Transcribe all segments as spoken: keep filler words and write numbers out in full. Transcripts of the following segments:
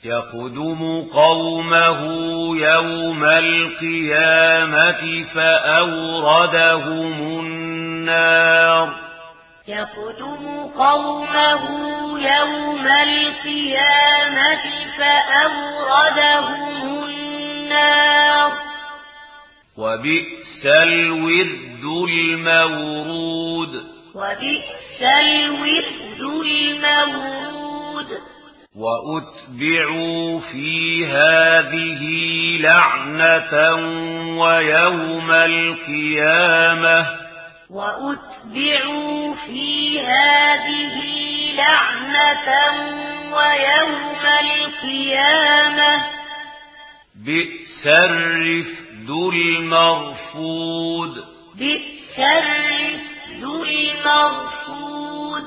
يقدم قومه يوم القيامة فأوردهم النار يقدم قومه يوم القيامة فأوردهم النار وبئس الورد المورود وبئس الورد المورود وأتبعوا في هذه لعنة ويوم القيامة وأتبعوا في هذه لعنة ويوم القيامة بئس الرفد المرفود بئس الرفد المرفود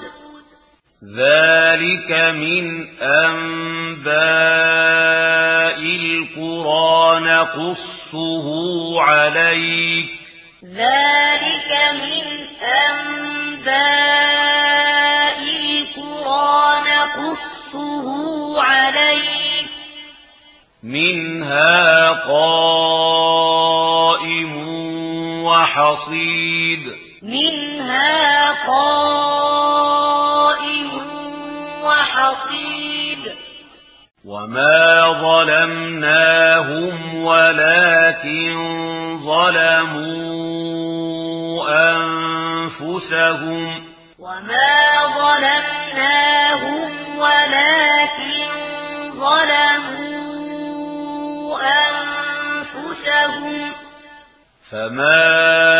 ذلك من أنباء القرى نقصه عليك ذلك من أنباء القرى نقصه عليك منها قائم وحصيد منها قائم وحصيد وما ظلمناهم ولكن ظلموا أنفسهم وما ظلمناهم ولكن ظلموا أنفسهم فما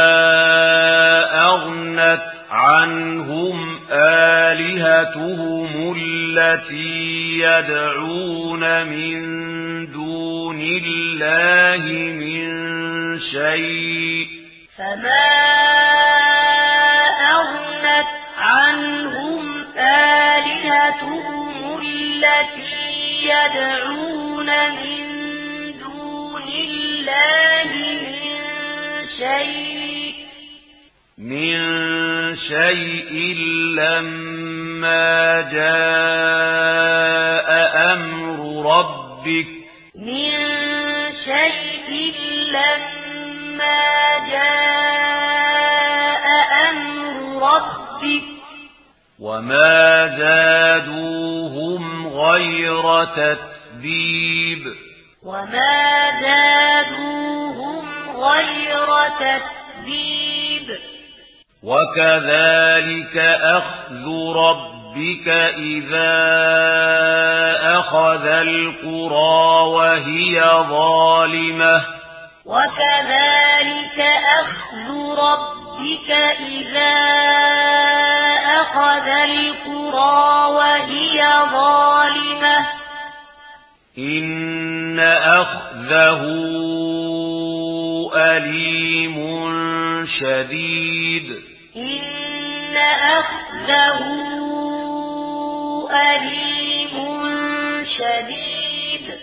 أغنت عنهم آلهتهم التي يدعون من دون الله من شيء فما أغنت عنهم آلهتهم التي يدعون من دون الله من شيء من شيء لما جاء أمر ربك من شيء لما جاء أمر ربك وما زادوهم غير تتبيب وما زادوهم غير تتبيب وكذلك أخذ ربك إذا أخذ القرى وهي ظالمة وكذلك أخذ ربك إذا أخذ القرى وهي ظالمة إن أخذه أليم شديد إن أخذه أليم شديد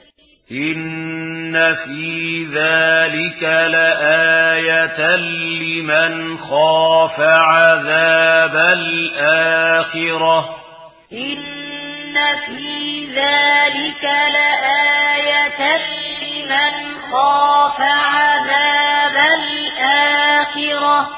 إن في ذلك لآية لمن خاف عذاب الآخرة إن في ذلك لآية لمن خاف عذاب الآخرة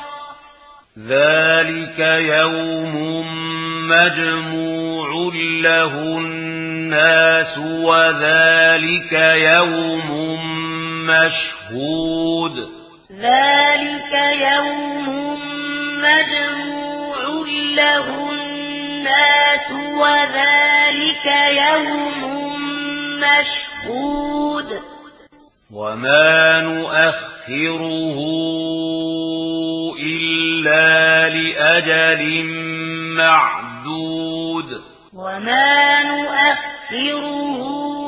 ذلك يوم مجموع له الناس وذلك يوم مشهود ذلك يوم مجموع له الناس وذلك يوم مشهود وما نؤخره إلا لأجل معدود وما نؤخره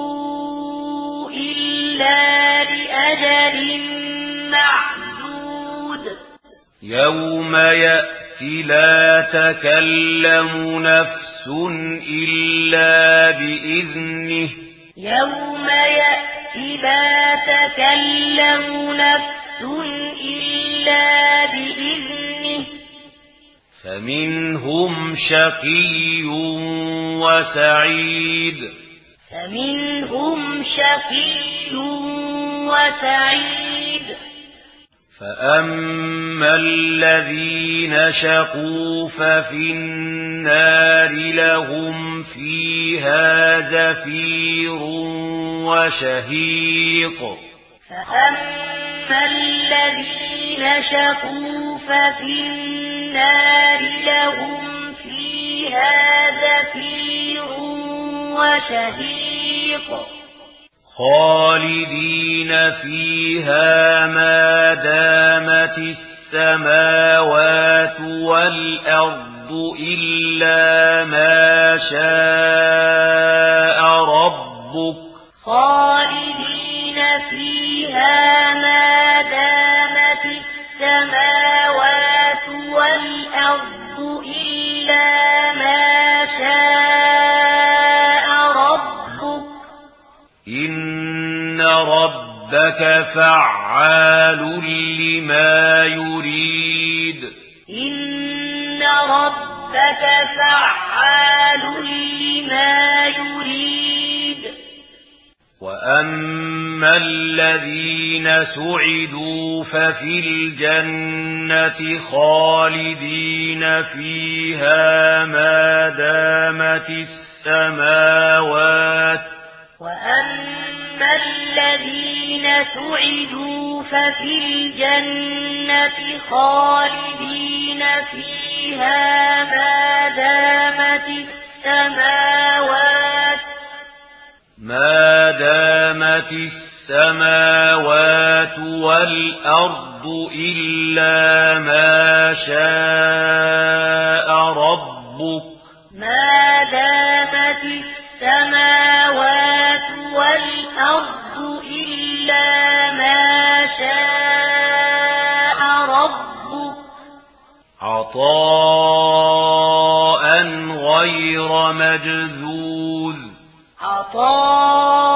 إلا لأجل معدود يوم يأتي لا تكلم نفس إلا بإذنه يوم يأتي لا تكلم نفس إلا بإذنه فمنهم شقي وسعيد فمنهم شقي وسعيد فأما الذين شقوا ففي النار لهم فيها زفير وشهيق فأما الذين شقوا ففي النار لهم فيها زفير وشهيق خالدين فيها ما دامت السماوات والأرض إلا ما شاء ربك خالدين فيها ما دامت السماوات والأرض إلا ما شاء ربك إن ربك فعال لما يريد إن ربك فعال لما يريد وأما الذين سعدوا ففي الجنة خالدين فيها ما دامت السماوات وأما الذين سعدوا ففي الجنة خالدين فيها ما دامت السماوات ما دامت السماوات والأرض إلا ما شاء ربك ما دامت السماوات والأرض إلا ما شاء ربك عطاء غير مجذوذ عطاء